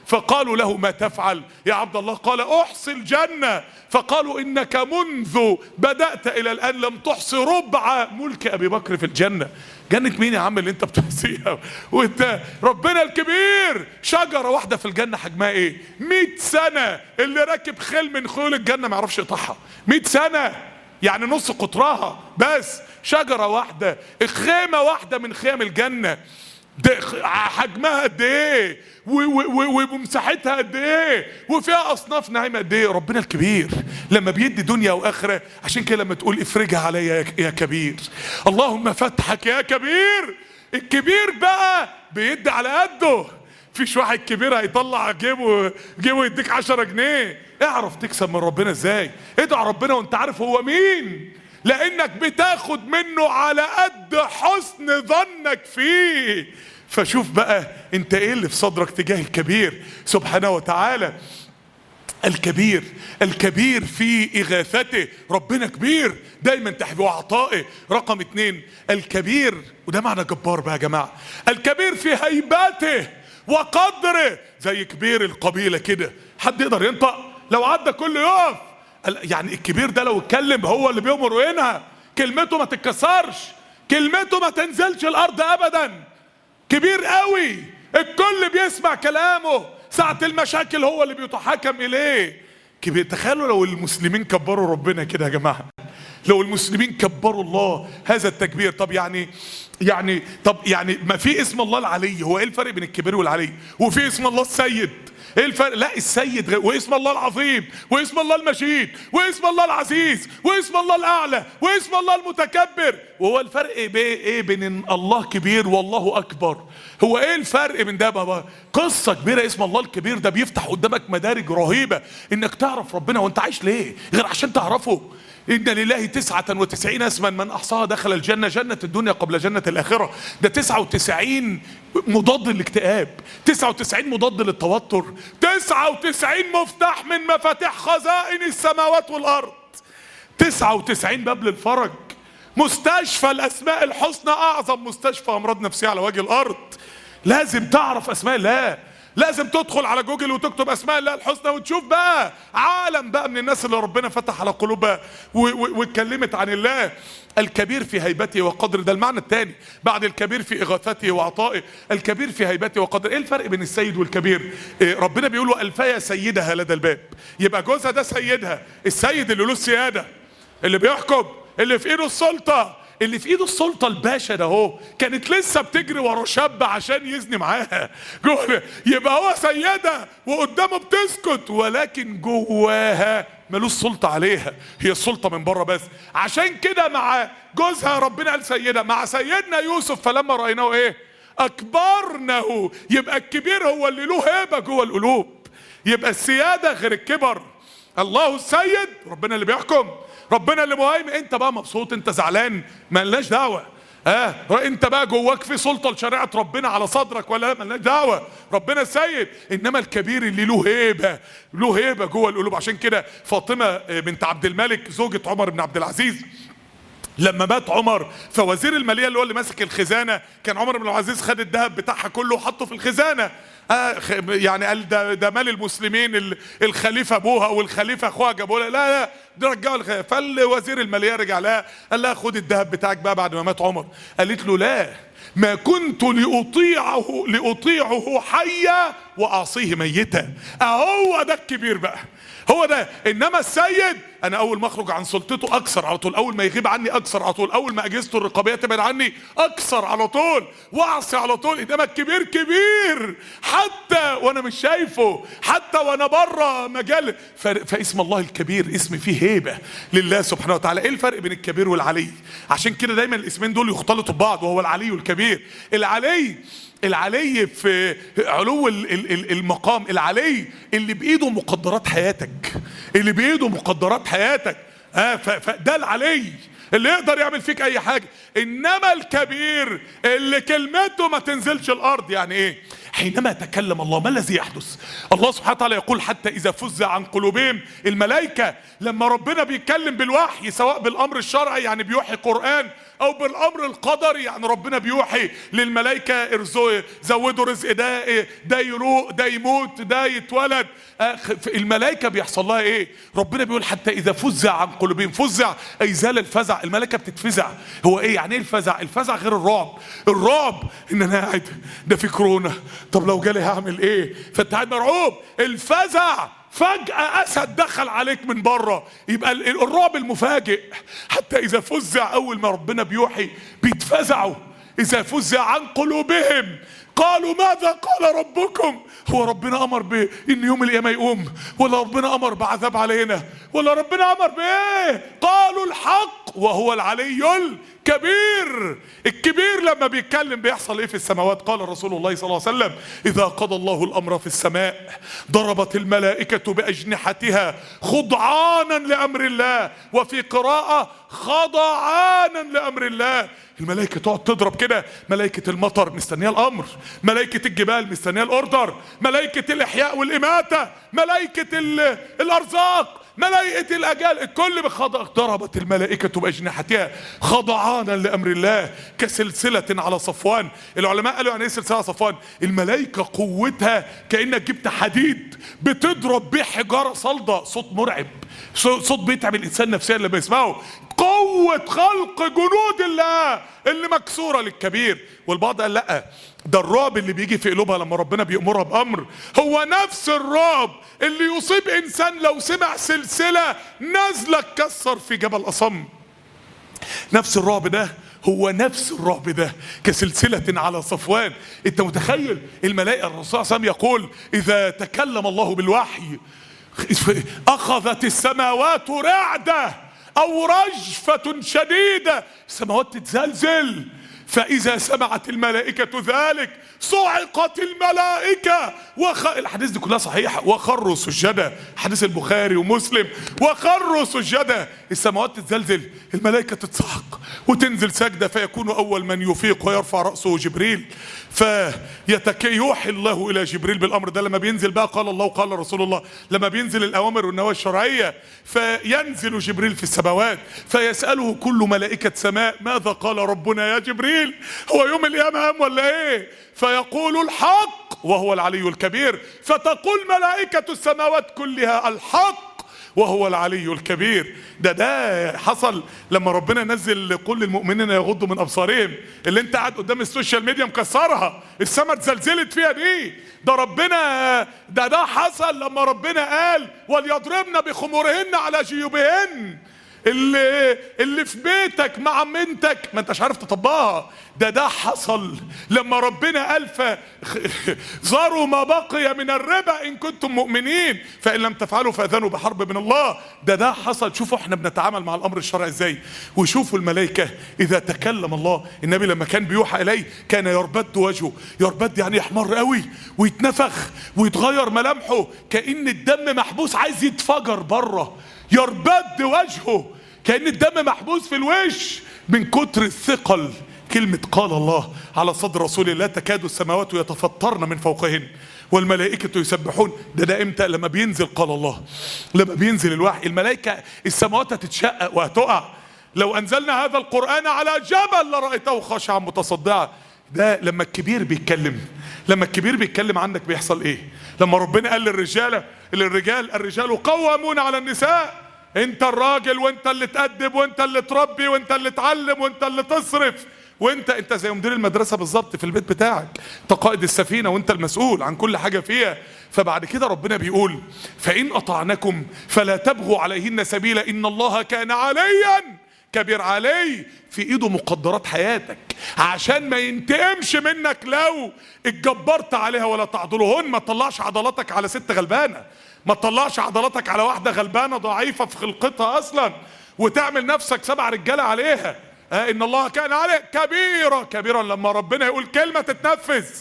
فقالوا له ما تفعل يا عبد الله؟ قال احصي الجنة. فقالوا انك منذ بدأت الى الان لم تحصي ربع ملك ابي بكر في الجنة. جنة مين يا عم اللي انت بتحصيها وانت ربنا الكبير؟ شجرة واحدة في الجنة حجمها ايه؟ 100 سنة اللي راكب خيل من خيول الجنة ما يعرفش يقطعها. 100 سنة يعني نص قطرها، بس شجرة واحدة، خيمة واحدة من خيام الجنة، حجمها قد ايه ومساحتها قد ايه وفيها اصناف نعيمه قد ايه. ربنا الكبير لما بيدي دنيا واخره، عشان كده لما تقول افرجها عليا يا كبير، اللهم فتحك يا كبير. الكبير بقى بيدي على قده. فيش واحد كبير هيطلع جيبه يديك 10 جنيه. اعرف تكسب من ربنا ازاي. ادعى ربنا وانت عارف هو مين، لانك بتاخد منه على قد حسن ظنك فيه. فشوف بقى انت ايه اللي في صدرك تجاه الكبير سبحانه وتعالى. الكبير في اغاثته. ربنا كبير دايما تحت وعطائه. رقم 2 الكبير، وده معنى جبار بقى يا جماعة، الكبير في هيبته وقدره. زي كبير القبيلة كده، حد يقدر ينطق؟ لو عدى كله يقف. يعني الكبير ده لو اتكلم هو اللي بيؤمر وينهى، كلمته ما تتكسرش، كلمته ما تنزلش الارض ابدا. كبير قوي، الكل بيسمع كلامه، ساعة المشاكل هو اللي بيتحاكم اليه. كبير. تخيلوا لو المسلمين كبروا ربنا كده يا جماعة، لو المسلمين كبروا الله هذا التكبير. طب يعني ما في اسم الله العلي، هو ايه الفرق بين الكبير والعلي؟ وفي اسم الله السيد، ايه الفرق؟ لا السيد غير، واسم الله العظيم، واسم الله المجيد، واسم الله العزيز، واسم الله الاعلى، واسم الله المتكبر. وهو الفرق ايه بين الله كبير والله اكبر؟ هو ايه الفرق بين ده بابا؟ قصة كبيرة. اسم الله الكبير ده بيفتح قدامك مدارج رهيبة انك تعرف ربنا. وانت عايش ليه غير عشان تعرفه؟ إن لله 99 اسما من احصاها دخل الجنة. جنة الدنيا قبل جنة الاخرة. ده 99 مضاد للاكتئاب، 99 مضاد للتوتر، 99 مفتاح من مفاتيح خزائن السماوات والارض، 99 باب للفرج. مستشفى الاسماء الحسنى، اعظم مستشفى امراض نفسية على وجه الارض. لازم تعرف اسماء الله، لازم تدخل على جوجل وتكتب اسماء الله الحسنى وتشوف بقى عالم بقى من الناس اللي ربنا فتح على قلوبها واتكلمت عن الله. الكبير في هيبته وقدره، ده المعنى الثاني بعد الكبير في اغاثته وعطائه. الكبير في هيبته وقدره. ايه الفرق بين السيد والكبير؟ ربنا بيقول له الفيا سيدها لدى الباب. يبقى جوزها ده سيدها، السيد اللي له السياده، اللي بيحكم، اللي في ايده السلطه. اللي في ايده السلطه الباشا ده اهو كانت لسه بتجري ورا شاب عشان يزني معاها، يبقى هو سيدة وقدامه بتسكت، ولكن جواها ملوش سلطه عليها، هي السلطه من بره بس. عشان كده مع جوزها ربنا قال سيدة. مع سيدنا يوسف فلما رايناه ايه؟ اكبرنه. يبقى الكبير هو اللي له هيبه جوه القلوب. يبقى السياده غير الكبر. الله السيد، ربنا اللي بيحكم، ربنا اللي مهيمن. انت بقى مبسوط، انت زعلان، مالناش دعوه. انت بقى جواك في سلطه لشريعه ربنا على صدرك ولا مالناش دعوه، ربنا السيد. انما الكبير اللي له هيبه جوه القلوب. عشان كده فاطمه بنت عبد الملك زوجة عمر بن عبد العزيز، لما مات عمر فوزير الماليه اللي هو اللي ماسك الخزانه، كان عمر بن العزيز خد الذهب بتاعها كله وحطه في الخزانه. يعني قال ده مال المسلمين، الخليفه ابوها والخليفه اخوها جابوا لها، لا ده رجعوا الخليفه. فالوزير الماليه رجع لها قال لها خد الذهب بتاعك بقى بعد ما مات عمر. قالت له لا، ما كنت لأطيعه حيا وأعصيه ميتا. أهو ده الكبير بقى، هو ده. انما السيد انا اول ما اخرج عن سلطته اكسر على طول، اول ما يغيب عني اكسر على طول، اول ما اجهزته الرقابيه تبعد عني اكسر على طول واعصي على طول. انما الكبير كبير حتى وانا مش شايفه، حتى وانا بره مجال. فاسم الله الكبير اسم فيه هيبه لله سبحانه وتعالى. ايه الفرق بين الكبير والعلي؟ عشان كده دايما الاسمين دول يختلطوا ببعض، وهو العلي والكبير. العلي في علو المقام، العلي اللي بايده مقدرات حياتك، اللي بايده مقدرات حياتك. فده العلي اللي يقدر يعمل فيك اي حاجة. انما الكبير اللي كلمته ما تنزلش الارض. يعني ايه؟ حينما تكلم الله ما الذي يحدث؟ الله سبحانه وتعالى يقول حتى إذا فزع عن قلوبهم. الملائكة لما ربنا بيتكلم بالوحي، سواء بالأمر الشرعي يعني بيوحي قرآن، أو بالأمر القدري يعني ربنا بيوحي للملائكة ارزقوا زودوا رزق ده يروق، ده يموت، ده يتولد. الملائكة بيحصل لها إيه؟ ربنا بيقول حتى إذا فزع عن قلوبهم. فزع أي زال الفزع، الملائكة بتتفزع. هو إيه يعني إيه الفزع؟ الفزع غير الرعب. الرعب إن أنا قاعد ده في كورونا، طب لو جالي هعمل إيه؟ فأنت قاعد مرعوب. الفزع فجأة أسد دخل عليك من بره، يبقى الرعب المفاجئ. حتى إذا فزع، أول ما ربنا بيوحي بيتفزعوا. إذا فزع عن قلوبهم قالوا ماذا قال ربكم؟ هو ربنا أمر بإن يوم القيامة يقوم، ولا ربنا أمر بعذاب علينا، ولا ربنا أمر بإيه؟ قالوا الحق وهو العلي الكبير. الكبير لما بيتكلم بيحصل إيه في السماوات؟ قال رسول الله صلى الله عليه وسلم إذا قضى الله الأمر في السماء ضربت الملائكة بأجنحتها خضعانا لأمر الله، وفي قراءة خضعانا لأمر الله. الملائكة تقعد تضرب كده، ملائكة المطر مستنية الأمر، ملائكة الجبال مستنية الأوردر، ملائكة الإحياء والإماتة، ملائكة الأرزاق، ملائكة الأجال، الكل بخضع. ضربت الملائكة بأجنحتها خضعانا لأمر الله كسلسلة على صفوان. العلماء قالوا يعني ايه سلسلة على صفوان؟ الملائكة قوتها كأنك جبت حديد بتضرب بيه حجارة صلدة، صوت مرعب، صوت بيتعب الإنسان نفسيا لما يسمعه. قوة خلق جنود الله اللي مكسورة للكبير. والبعض قال لا، ده الرعب اللي بيجي في قلوبها لما ربنا بيأمرها بأمر هو نفس الرعب اللي يصيب إنسان لو سمع سلسلة نازلة تكسر في جبل أصم. نفس الرعب ده هو نفس الرعب ده كسلسلة على صفوان. انت متخيل الملائكة؟ الرسول صلى الله عليه وسلم يقول إذا تكلم الله بالوحي أخذت السماوات رعدة أو رجفة شديدة، السماوات تتزلزل. فإذا سمعت الملائكة ذلك صعقت الملائكة الحديث دي كلها صحيحة. وخروا سجدا، حديث البخاري ومسلم، وخروا سجدا. السماوات تتزلزل، الملائكة تتصعق وتنزل سجدة، فيكون أول من يفيق ويرفع رأسه جبريل، فيوحي الله إلى جبريل بالأمر ده. لما بينزل بقى قال الله وقال رسول الله، لما بينزل الأوامر والنواهي الشرعية، فينزل جبريل في السماوات فيسأله كل ملائكة سماء ماذا قال ربنا يا جبريل؟ هو يوم القيامة هم ولا إيه؟ فيقول الحق وهو العلي الكبير، فتقول ملائكة السماوات كلها الحق وهو العلي الكبير. ده حصل لما ربنا نزل قل للمؤمنين يغضوا من ابصارهم، اللي انت قاعد قدام السوشيال ميديا مكسرها، السما اتزلزلت فيها دي. ده ربنا ده حصل لما ربنا قال وليضربن بخمورهن على جيوبهن. اللي في بيتك مع بنتك ما انتش عارف تطبقها، ده حصل لما ربنا قال ذروا ما بقي من الربا ان كنتم مؤمنين فان لم تفعلوا فاذنوا بحرب من الله. ده حصل. شوفوا احنا بنتعامل مع الامر الشرعي ازاي. وشوفوا الملائكه اذا تكلم الله، النبي لما كان بيوحى اليه كان يربد وجهه، يربد يعني يحمر قوي ويتنفخ ويتغير ملامحه كأن الدم محبوس عايز يتفجر بره، يربد وجهه كأن الدم محبوس في الوش من كتر الثقل. كلمة قال الله على صدر رسول الله تكاد السماوات يتفطرن من فوقهن والملائكة يسبحون. ده امتى؟ لما بينزل قال الله، لما بينزل الوحي. الملائكة السماوات هتتشقق وهتقع. لو أنزلنا هذا القرآن على جبل لرأيته خاشعا متصدعا. ده لما الكبير بيتكلم، لما الكبير بيتكلم عنك بيحصل ايه؟ لما ربنا قال الرجال قوامون على النساء، انت الراجل وانت اللي تأدب وانت اللي تربي وانت اللي تعلم وانت اللي تصرف، وانت زي مدير المدرسة بالظبط في البيت بتاعك، انت قائد السفينة وانت المسؤول عن كل حاجة فيها. فبعد كده ربنا بيقول فإن أطعنكم فلا تبغوا عليهن سبيلا إن الله كان عليا كبير. علي في ايده مقدرات حياتك عشان ما ينتقمش منك لو اتجبرت عليها. ولا تعضلهن، ما تطلعش عضلاتك على ست غلبانة، ما تطلعش عضلاتك على واحدة غلبانة ضعيفة في خلقتها اصلا وتعمل نفسك 7 رجالة عليها. ان الله كان عليه كبيرا. لما ربنا يقول كلمة تتنفذ.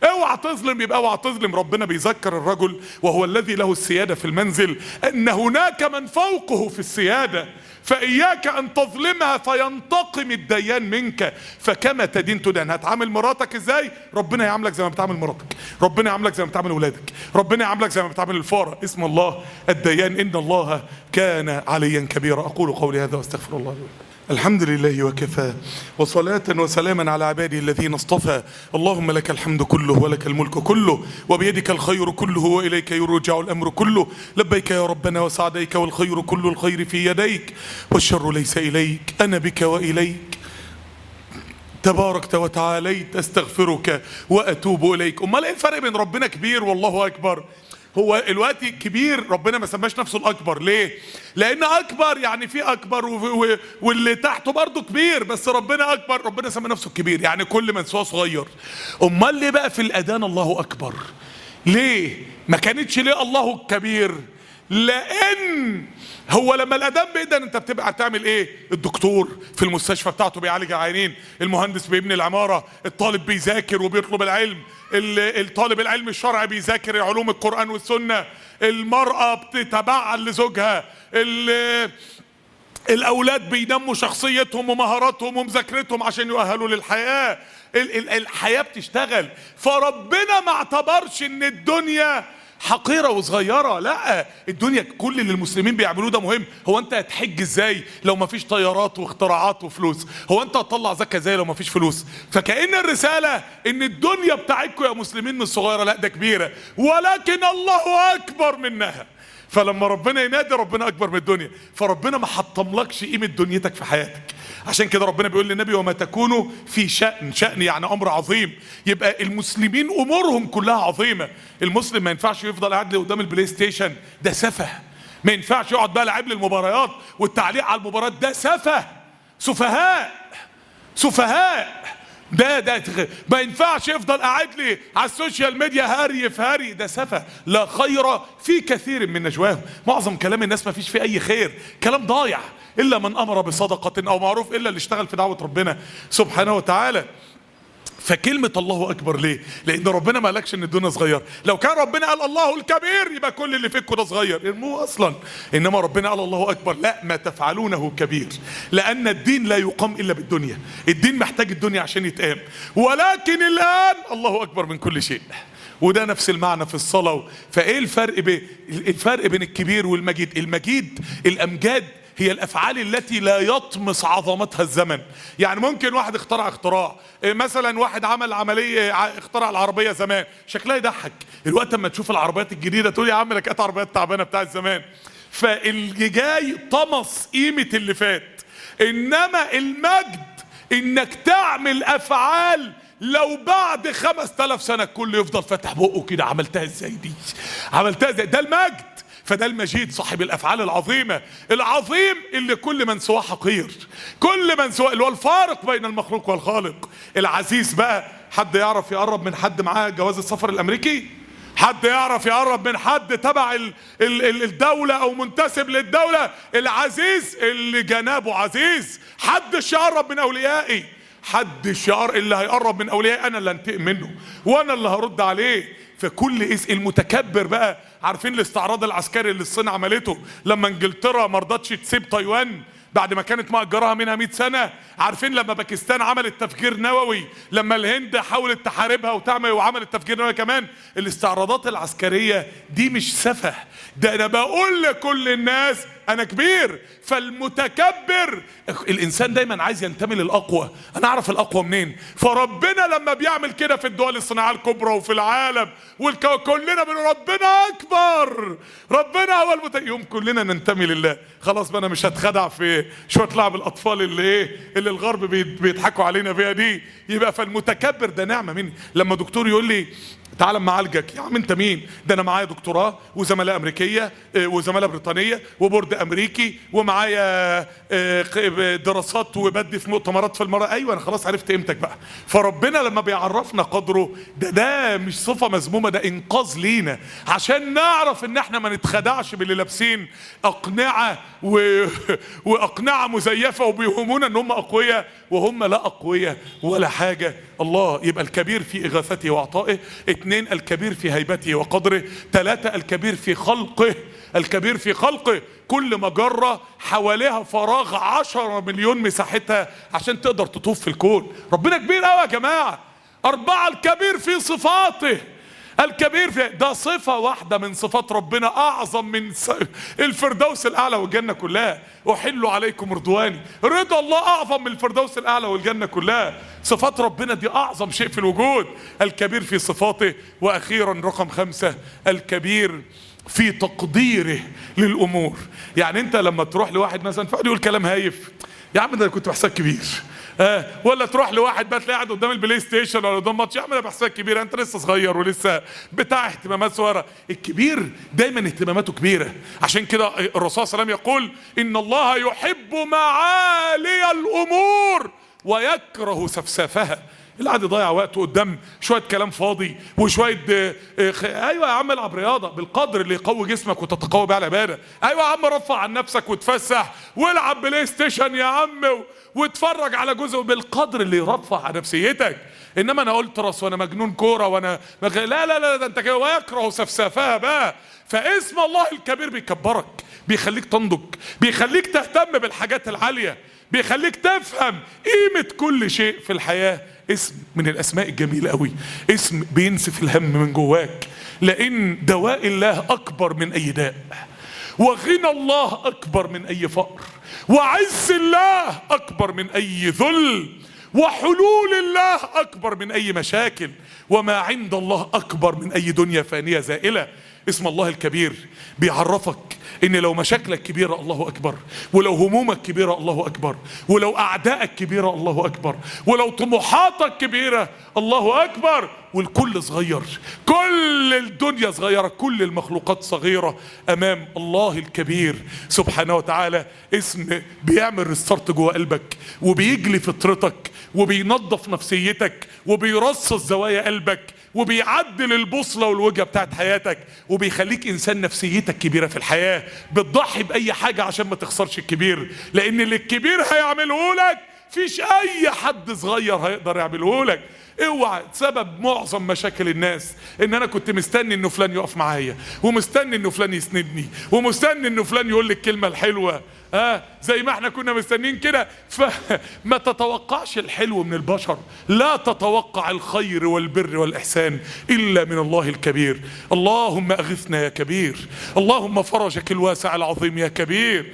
اوعى تظلم، يبقى اوعى تظلم. ربنا بيذكر الرجل وهو الذي له السيادة في المنزل ان هناك من فوقه في السيادة، فإياك أن تظلمها فينتقم الديان منك، فكما تدين تدان. هتعامل مراتك ازاي؟ ربنا يعاملك زي ما بتعامل مراتك، ربنا يعاملك زي ما بتعامل اولادك، ربنا يعاملك زي ما بتعامل الفقراء. اسم الله الديان، إن الله كان عليا كبيرا. أقول قولي هذا واستغفر الله لي. الحمد لله وكفى، وصلاة وسلاما على عباده الذين اصطفى. اللهم لك الحمد كله ولك الملك كله وبيدك الخير كله وإليك يرجع الأمر كله. لبيك يا ربنا وسعديك، والخير كل الخير في يديك والشر ليس إليك، أنا بك وإليك تباركت وتعاليت، أستغفرك وأتوب إليك. أمال إيه الفرق بين ربنا كبير والله أكبر؟ هو الوقت كبير ربنا ما سماش نفسه الأكبر ليه؟ لأن أكبر يعني في أكبر واللي تحته برضه كبير، بس ربنا أكبر، ربنا سمى نفسه الكبير يعني كل من سواه صغير. أمال ليه بقى في الأذان الله أكبر؟ ليه؟ ما كانتش ليه الله الكبير؟ لأن هو لما الأذان بيأذن انت بتبقى تعمل ايه؟ الدكتور في المستشفى بتاعته بيعالج العيانين، المهندس بيبني العمارة، الطالب بيذاكر وبيطلب العلم، الطالب العلم الشرعي بيذاكر علوم القرآن والسنة، المرأة بتتبعل لزوجها، الأولاد بينموا شخصيتهم ومهاراتهم ومذاكرتهم عشان يؤهلوا للحياة. الحياة بتشتغل. فربنا ما اعتبرش ان الدنيا حقيرة وصغيرة، لا، الدنيا كل اللي المسلمين بيعملوه ده مهم. هو انت هتحج ازاي لو ما فيش طيارات واختراعات وفلوس؟ هو انت هتطلع زكاة ازاي لو ما فيش فلوس؟ فكأن الرسالة ان الدنيا بتاعتكم يا مسلمين مش صغيرة، لا ده كبيرة، ولكن الله اكبر منها. فلما ربنا ينادي ربنا اكبر من الدنيا، فربنا ما حطملكش قيمة دنيتك في حياتك. عشان كده ربنا بيقول للنبي وما تكونوا في شأن، شأن يعني امر عظيم. يبقى المسلمين امورهم كلها عظيمة. المسلم ما ينفعش يفضل قاعد قدام البلاي ستيشن، ده سفه. ما ينفعش يقعد بقى لاعب للمباريات والتعليق على المباريات، ده سفه، سفهاء. ده ما ينفعش يفضل قاعد لي على السوشيال ميديا هري في هري، ده سفه. لا خير في كثير من نجواهم، معظم كلام الناس ما فيش فيه اي خير، كلام ضايع. الا من امر بصدقه او معروف، الا اللي اشتغل في دعوه ربنا سبحانه وتعالى. فكلمة الله أكبر ليه؟ لأن ربنا ما قالكش إن الدنيا صغير. لو كان ربنا قال الله الكبير يبقى كل اللي فيكم ده صغير، ارموه أصلا. إنما ربنا قال الله أكبر، لا، ما تفعلونه كبير، لأن الدين لا يقام إلا بالدنيا. الدين محتاج الدنيا عشان يتقام، ولكن الآن الله أكبر من كل شيء. وده نفس المعنى في الصلاة. فإيه الفرق بين الكبير والمجيد؟ الأمجاد هي الافعال التي لا يطمس عظمتها الزمن. يعني ممكن واحد اختراع مثلا، واحد عمل عمليه، اخترع العربيه زمان شكلها يضحك، الوقت اما تشوف العربيات الجديده تقول يا عم لك كانت عربيات تعبانه بتاعت زمان. فاللي جاي طمس قيمه اللي فات. انما المجد انك تعمل افعال لو بعد 5000 سنه الكل يفضل فاتح بقه كده، عملتها ازاي دي؟ عملتها ازاي؟ ده المجد. فده المجيد صاحب الافعال العظيمه، العظيم اللي كل من سواه حقير، كل من سواه، اللي هو الفارق بين المخلوق والخالق. العزيز بقى، حد يعرف يقرب من حد معاه جواز السفر الامريكي؟ حد يعرف يقرب من حد تبع الدولة او منتسب للدولة؟ العزيز اللي جنابه عزيز. حدش يقرب من اوليائي، حدش يقرب. اللي هيقرب من اوليائي انا اللي انتقم منه وانا اللي هرد عليه. فكل المتكبر بقى، عارفين الاستعراض العسكري اللي الصين عملته لما انجلترا ما رضتش تسيب تايوان بعد ما كانت مأجرها منها 100 سنة؟ عارفين لما باكستان عملت تفجير نووي، لما الهند حاولت تحاربها وعملت تفجير نووي كمان؟ الاستعراضات العسكرية دي مش سفه، ده انا بقول لكل الناس انا كبير. فالمتكبر، الانسان دايما عايز ينتمي للاقوى. انا اعرف الاقوى منين؟ فربنا لما بيعمل كده في الدول الصناعيه الكبرى وفي العالم كلنا من ربنا اكبر، ربنا هو يوم كلنا ننتمي لله. خلاص بقى انا مش هتخدع في شويه لعب الاطفال اللي الغرب بيضحكوا علينا بيها دي. يبقى فالمتكبر ده نعمه مني. لما دكتور يقول لي تعال اما اعالجك، يا عم انت مين؟ ده انا معايا دكتوراه وزملاء امريكيه وزملاء بريطانيه وبورد بورد امريكي ومعايا دراسات وبدي في مؤتمرات في المرة. ايوه انا خلاص عرفت قيمتك بقى. فربنا لما بيعرفنا قدره ده مش صفة مذمومة، ده انقاذ لينا عشان نعرف ان احنا ما نتخدعش باللي لابسين اقنعة واقنعة مزيفة وبيهمونا ان هم اقوياء وهم لا اقوياء ولا حاجة. الله يبقى الكبير في اغاثته وعطائه، 2 الكبير في هيبته وقدره، 3 الكبير في خلقه. الكبير في خلقه، كل مجرة حواليها فراغ 10 مليون مساحتها عشان تقدر تطوف في الكون. ربنا كبير قوي يا جماعة. 4 الكبير في صفاته. الكبير في ده صفة واحدة من صفات ربنا اعظم من الفردوس الاعلى والجنة كلها. احل عليكم رضواني، رضا الله اعظم من الفردوس الاعلى والجنة كلها. صفات ربنا دي اعظم شيء في الوجود. الكبير في صفاته. واخيرا رقم 5 الكبير في تقديره للامور. يعني انت لما تروح لواحد مثلا فقعد يقول كلام هايف، يا عم ده كنت بحسك كبير. ولا تروح لواحد بقى تلاقي قاعد قدام البلاي ستيشن ولا قدام ماتش، يا عم ده بحسك كبير، انت لسه صغير ولسه بتاع اهتمامات صغيره. الكبير دايما اهتماماته كبيره. عشان كده الرسول صلى الله عليه وسلم يقول ان الله يحب معالي الامور ويكره سفسافها. اللي قاعد يضيع وقته قدام شويه كلام فاضي وشويه ايوه يا عم العب رياضه بالقدر اللي يقوي جسمك وتتقوى بيه على العباده. ايوه يا عم رفع عن نفسك وتفسح والعب بلاي ستيشن يا عم واتفرج على جزء بالقدر اللي يرفع عن نفسيتك. انما انا قلت راس وانا مجنون كوره وانا لا لا لا ده انت كده. ويكره سفسافها بقى. فاسم الله الكبير بيكبرك، بيخليك تنضج، بيخليك تهتم بالحاجات العاليه، بيخليك تفهم قيمه كل شيء في الحياه. اسم من الاسماء الجميله قوي، اسم بينسف الهم من جواك، لان دواء الله اكبر من اي داء، وغنى الله اكبر من اي فقر، وعز الله اكبر من اي ذل، وحلول الله اكبر من اي مشاكل، وما عند الله اكبر من اي دنيا فانية زائلة. اسم الله الكبير بيعرفك ان لو مشاكلك كبيرة الله اكبر، ولو همومك كبيرة الله اكبر، ولو اعدائك كبيرة الله اكبر، ولو طموحاتك كبيرة الله اكبر، والكل صغير، كل الدنيا صغيرة، كل المخلوقات صغيرة امام الله الكبير سبحانه وتعالى. اسم بيعمل ريستارت جوه قلبك، وبيجلي فطرتك، وبينظف نفسيتك، وبيرصص زوايا قلبك، وبيعدل البوصلة والوجهة بتاعت حياتك، وبيخليك انسان نفسيتك كبيرة في الحياة، بتضحي باي حاجة عشان ما تخسرش الكبير، لان اللي الكبير هيعمله لك فيش اي حد صغير هيقدر يعمله لك. اوعى سبب معظم مشاكل الناس ان انا كنت مستني انه فلان يقف معايا، ومستني انه فلان يسندني، ومستني انه فلان يقول لي الكلمة الحلوة، زي ما احنا كنا مستنين كده. فما تتوقعش الحلو من البشر، لا تتوقع الخير والبر والإحسان إلا من الله الكبير. اللهم أغثنا يا كبير، اللهم فرجك الواسع العظيم يا كبير،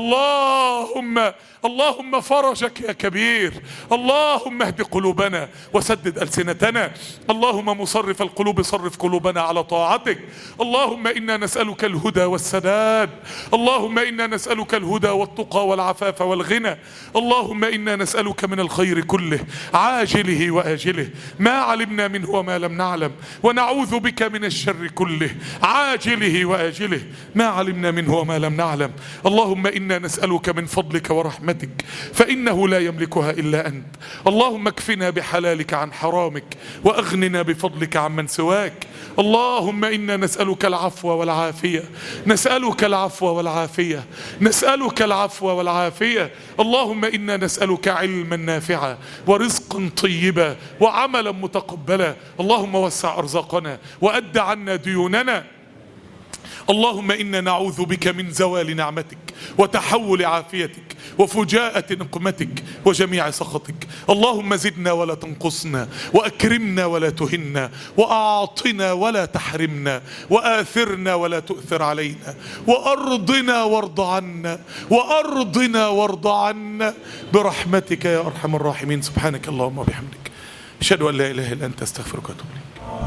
اللهم فرجك يا كبير، اللهم اهد قلوبنا وسدد ألسنتنا، اللهم مصرف القلوب صرف قلوبنا على طاعتك، اللهم إنا نسألك الهدى والسداد، اللهم إنا نسألك الهدى والتقى والعفاف والغنى، اللهم إنا نسألك من الخير كله عاجله وآجله ما علمنا منه وما لم نعلم، ونعوذ بك من الشر كله عاجله وآجله ما علمنا منه وما لم نعلم. اللهم إنا نسألك من فضلك ورحمتك فإنه لا يملكها إلا أنت، اللهم اكفنا بحلالك عن حرامك، وأغننا بفضلك عمن سواك. اللهم إنا نسألك العفو والعافية، نسألك العفو والعافية، نسألك العفو والعافية. اللهم إنا نسألك علما نافعا ورزقا طيبا وعملا متقبلا. اللهم وسع أرزاقنا وأد عنا ديوننا. اللهم إنا نعوذ بك من زوال نعمتك وتحول عافيتك وفجاءة نقمتك وجميع سخطك. اللهم زدنا ولا تنقصنا، وأكرمنا ولا تهنا، وأعطنا ولا تحرمنا، وآثرنا ولا تؤثر علينا، وأرضنا وارض عنا، وأرضنا وارض عنا برحمتك يا أرحم الراحمين. سبحانك اللهم وبحمدك، أشهد أن لا إله إلا أنت، أستغفرك وأتوب إليك.